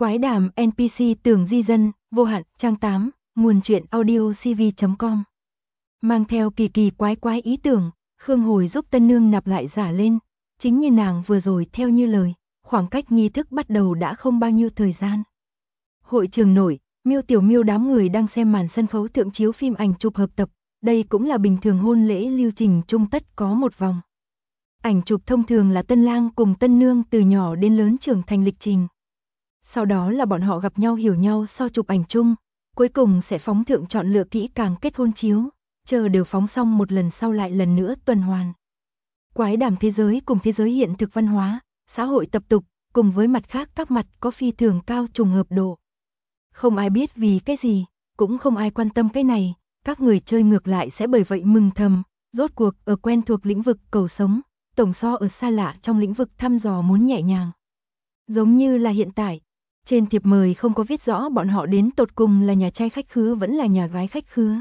Quái đàm NPC tưởng di dân, vô hạn, trang 8, nguồn truyện audio cv.com. Mang theo kỳ kỳ quái ý tưởng, Khương Hồi giúp tân nương nạp lại giả lên, chính như nàng vừa rồi theo như lời, khoảng cách nghi thức bắt đầu đã không bao nhiêu thời gian. Hội trường nổi, Miêu Tiểu Miêu đám người đang xem màn sân khấu thượng chiếu phim ảnh chụp hợp tập, đây cũng là bình thường hôn lễ lưu trình chung tất có một vòng. Ảnh chụp thông thường là tân lang cùng tân nương từ nhỏ đến lớn trưởng thành lịch trình. Sau đó là bọn họ gặp nhau hiểu nhau sau chụp ảnh chung, cuối cùng sẽ phóng thượng chọn lựa kỹ càng kết hôn chiếu, chờ đều phóng xong một lần sau lại lần nữa tuần hoàn. Quái đàm thế giới cùng thế giới hiện thực văn hóa, xã hội tập tục, cùng với mặt khác các mặt có phi thường cao trùng hợp độ. Không ai biết vì cái gì, cũng không ai quan tâm cái này, các người chơi ngược lại sẽ bởi vậy mừng thầm, rốt cuộc ở quen thuộc lĩnh vực cầu sống, tổng so ở xa lạ trong lĩnh vực thăm dò muốn nhẹ nhàng. Giống như là hiện tại, trên thiệp mời không có viết rõ bọn họ đến tột cùng là nhà trai khách khứa vẫn là nhà gái khách khứa.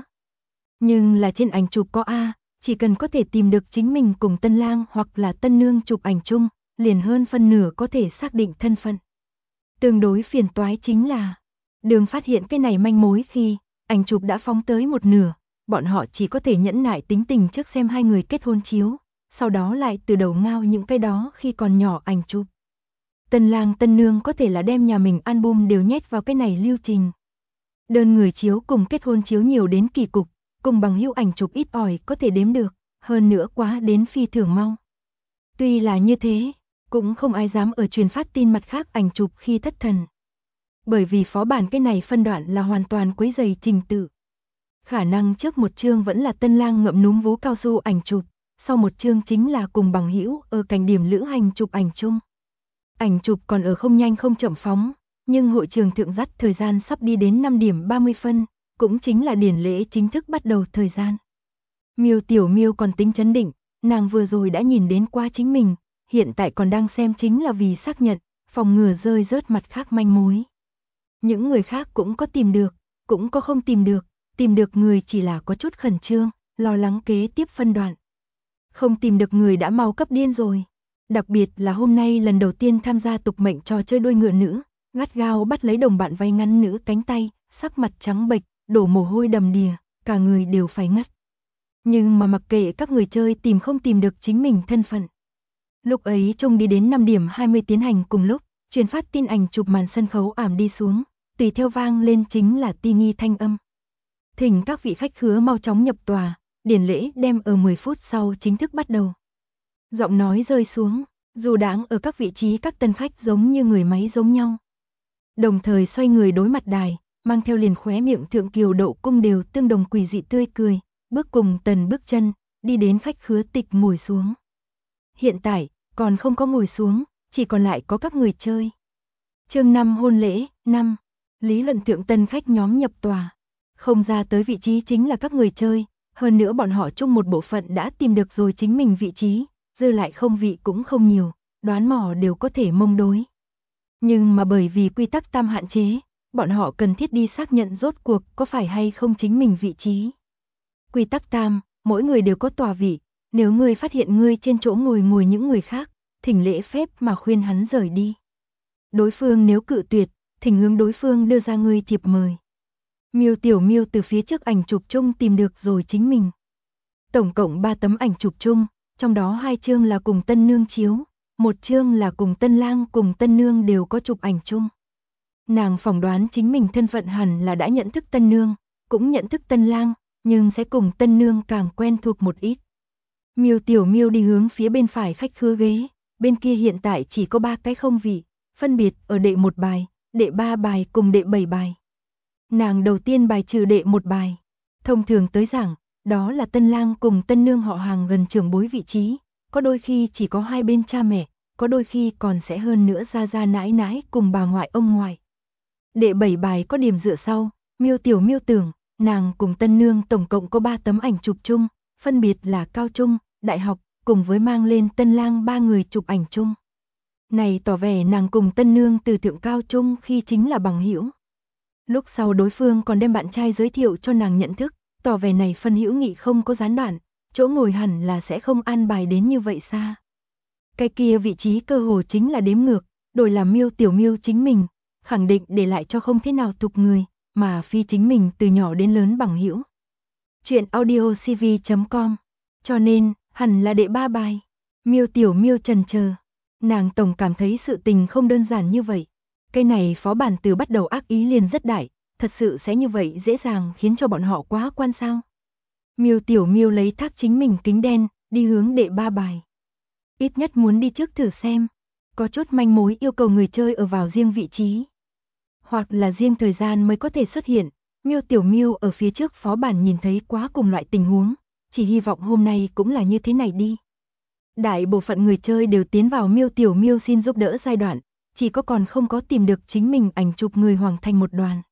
Nhưng là trên ảnh chụp có A, chỉ cần có thể tìm được chính mình cùng tân lang hoặc là tân nương chụp ảnh chung, liền hơn phân nửa có thể xác định thân phận. Tương đối phiền toái chính là, đường phát hiện cái này manh mối khi ảnh chụp đã phóng tới một nửa, bọn họ chỉ có thể nhẫn nại tính tình trước xem hai người kết hôn chiếu, sau đó lại từ đầu ngao những cái đó khi còn nhỏ ảnh chụp. Tân lang tân nương có thể là đem nhà mình album đều nhét vào cái này lưu trình. Đơn người chiếu cùng kết hôn chiếu nhiều đến kỳ cục, cùng bằng hữu ảnh chụp ít ỏi có thể đếm được, hơn nữa quá đến phi thường mau. Tuy là như thế, cũng không ai dám ở truyền phát tin mặt khác ảnh chụp khi thất thần. Bởi vì phó bản cái này phân đoạn là hoàn toàn quấy rầy trình tự. Khả năng trước một chương vẫn là tân lang ngậm núm vú cao su ảnh chụp, sau một chương chính là cùng bằng hữu ở cảnh điểm lữ hành chụp ảnh chung. Ảnh chụp còn ở không nhanh không chậm phóng, nhưng hội trường thượng dắt thời gian sắp đi đến 5 điểm 30 phân, cũng chính là điển lễ chính thức bắt đầu thời gian. Miêu Tiểu Miêu còn tính chấn định, nàng vừa rồi đã nhìn đến qua chính mình, hiện tại còn đang xem chính là vì xác nhận, phòng ngừa rơi rớt mặt khác manh mối. Những người khác cũng có tìm được, cũng có không tìm được người chỉ là có chút khẩn trương, lo lắng kế tiếp phân đoạn. Không tìm được người đã mau cấp điên rồi. Đặc biệt là hôm nay lần đầu tiên tham gia tục mệnh trò chơi đuôi ngựa nữ, gắt gao bắt lấy đồng bạn váy ngắn nữ cánh tay, sắc mặt trắng bệch, đổ mồ hôi đầm đìa, cả người đều phải ngất. Nhưng mà mặc kệ các người chơi tìm không tìm được chính mình thân phận. Lúc ấy chung đi đến 5 điểm 20 tiến hành cùng lúc, truyền phát tin ảnh chụp màn sân khấu ảm đi xuống, tùy theo vang lên chính là ti nghi thanh âm. Thỉnh các vị khách khứa mau chóng nhập tòa, điển lễ đem ở 10 phút sau chính thức bắt đầu. Giọng nói rơi xuống, dù đáng ở các vị trí các tân khách giống như người máy giống nhau. Đồng thời xoay người đối mặt đài, mang theo liền khóe miệng thượng kiều độ cung đều tương đồng quỷ dị tươi cười, bước cùng tần bước chân, đi đến khách khứa tịch ngồi xuống. Hiện tại, còn không có ngồi xuống, chỉ còn lại có các người chơi. Chương 5 hôn lễ, 5. Lý luận thượng tân khách nhóm nhập tòa. Không ra tới vị trí chính là các người chơi, hơn nữa bọn họ chung một bộ phận đã tìm được rồi chính mình vị trí, dư lại không vị cũng không nhiều, đoán mò đều có thể mông đối. Nhưng mà bởi vì quy tắc tam hạn chế, bọn họ cần thiết đi xác nhận rốt cuộc có phải hay không chính mình vị trí. Quy tắc tam, mỗi người đều có tòa vị, nếu ngươi phát hiện ngươi trên chỗ ngồi những người khác, thỉnh lễ phép mà khuyên hắn rời đi. Đối phương nếu cự tuyệt, thỉnh hướng đối phương đưa ra ngươi thiệp mời. Miêu Tiểu Miêu từ phía trước ảnh chụp chung tìm được rồi chính mình. Tổng cộng 3 tấm ảnh chụp chung, trong đó 2 chương là cùng tân nương chiếu, 1 chương là cùng tân lang cùng tân nương đều có chụp ảnh chung. Nàng phỏng đoán chính mình thân phận hẳn là đã nhận thức tân nương, cũng nhận thức tân lang, nhưng sẽ cùng tân nương càng quen thuộc một ít. Miêu Tiểu Miêu đi hướng phía bên phải khách khứa ghế, bên kia hiện tại chỉ có 3 cái không vị, phân biệt ở đệ 1 bài, đệ 3 bài cùng đệ 7 bài. Nàng đầu tiên bài trừ đệ 1 bài. Thông thường tới giảng, đó là tân lang cùng tân nương họ hàng gần trưởng bối vị trí, có đôi khi chỉ có hai bên cha mẹ, có đôi khi còn sẽ hơn nữa gia nãi nãi cùng bà ngoại ông ngoại. Đệ 7 bài có điểm dựa sau, Miêu Tiểu Miêu tưởng, nàng cùng tân nương tổng cộng có 3 tấm ảnh chụp chung, phân biệt là cao trung, đại học, cùng với mang lên tân lang 3 người chụp ảnh chung. Này tỏ vẻ nàng cùng tân nương từ thượng cao trung khi chính là bằng hữu. Lúc sau đối phương còn đem bạn trai giới thiệu cho nàng nhận thức, tỏ vẻ này phân hữu nghị không có gián đoạn, chỗ ngồi hẳn là sẽ không an bài đến như vậy xa. Cái kia vị trí cơ hồ chính là đếm ngược, đổi làm Miêu Tiểu Miêu chính mình, khẳng định để lại cho không thế nào tục người, mà phi chính mình từ nhỏ đến lớn bằng hữu. Chuyện audiocv.com. Cho nên, hẳn là đệ 3 bài. Miêu Tiểu Miêu chần chờ. Nàng tổng cảm thấy sự tình không đơn giản như vậy. Cái này phó bản từ bắt đầu ác ý liền rất đại, thật sự sẽ như vậy dễ dàng khiến cho bọn họ quá quan sao? Miêu Tiểu Miêu lấy thác chính mình kính đen, đi hướng đệ 3 bài. Ít nhất muốn đi trước thử xem. Có chút manh mối yêu cầu người chơi ở vào riêng vị trí, hoặc là riêng thời gian mới có thể xuất hiện. Miêu Tiểu Miêu ở phía trước phó bản nhìn thấy quá cùng loại tình huống, chỉ hy vọng hôm nay cũng là như thế này đi. Đại bộ phận người chơi đều tiến vào Miêu Tiểu Miêu xin giúp đỡ giai đoạn, chỉ có còn không có tìm được chính mình ảnh chụp người hoàng thành một đoàn.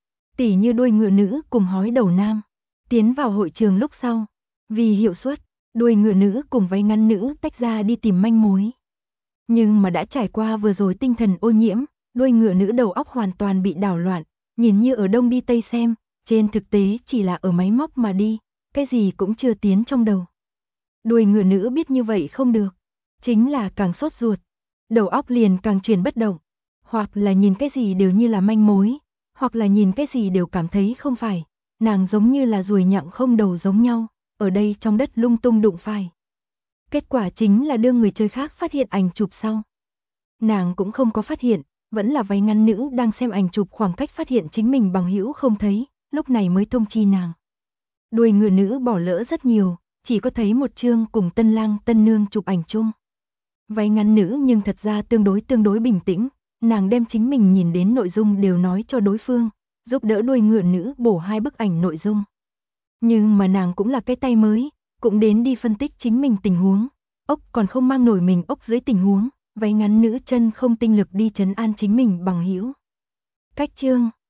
Tỉ như đuôi ngựa nữ cùng hói đầu nam, tiến vào hội trường lúc sau, vì hiệu suất, đuôi ngựa nữ cùng váy ngắn nữ tách ra đi tìm manh mối. Nhưng mà đã trải qua vừa rồi tinh thần ô nhiễm, đuôi ngựa nữ đầu óc hoàn toàn bị đảo loạn, nhìn như ở đông đi tây xem, trên thực tế chỉ là ở máy móc mà đi, cái gì cũng chưa tiến trong đầu. Đuôi ngựa nữ biết như vậy không được, chính là càng sốt ruột, đầu óc liền càng chuyển bất động, hoặc là nhìn cái gì đều như là manh mối, hoặc là nhìn cái gì đều cảm thấy không phải, nàng giống như là ruồi nhặng không đầu giống nhau, ở đây trong đất lung tung đụng phải. Kết quả chính là đưa người chơi khác phát hiện ảnh chụp sau. Nàng cũng không có phát hiện, vẫn là váy ngắn nữ đang xem ảnh chụp khoảng cách phát hiện chính mình bằng hữu không thấy, lúc này mới thông chi nàng. Đuôi ngựa nữ bỏ lỡ rất nhiều, chỉ có thấy một chương cùng tân lang tân nương chụp ảnh chung. Váy ngắn nữ nhưng thật ra tương đối bình tĩnh, nàng đem chính mình nhìn đến nội dung đều nói cho đối phương, giúp đỡ đuôi ngựa nữ bổ 2 bức ảnh nội dung. Nhưng mà nàng cũng là cái tay mới, cũng đến đi phân tích chính mình tình huống, ốc còn không mang nổi mình ốc dưới tình huống, váy ngắn nữ chân không tinh lực đi trấn an chính mình bằng hữu. Cách chương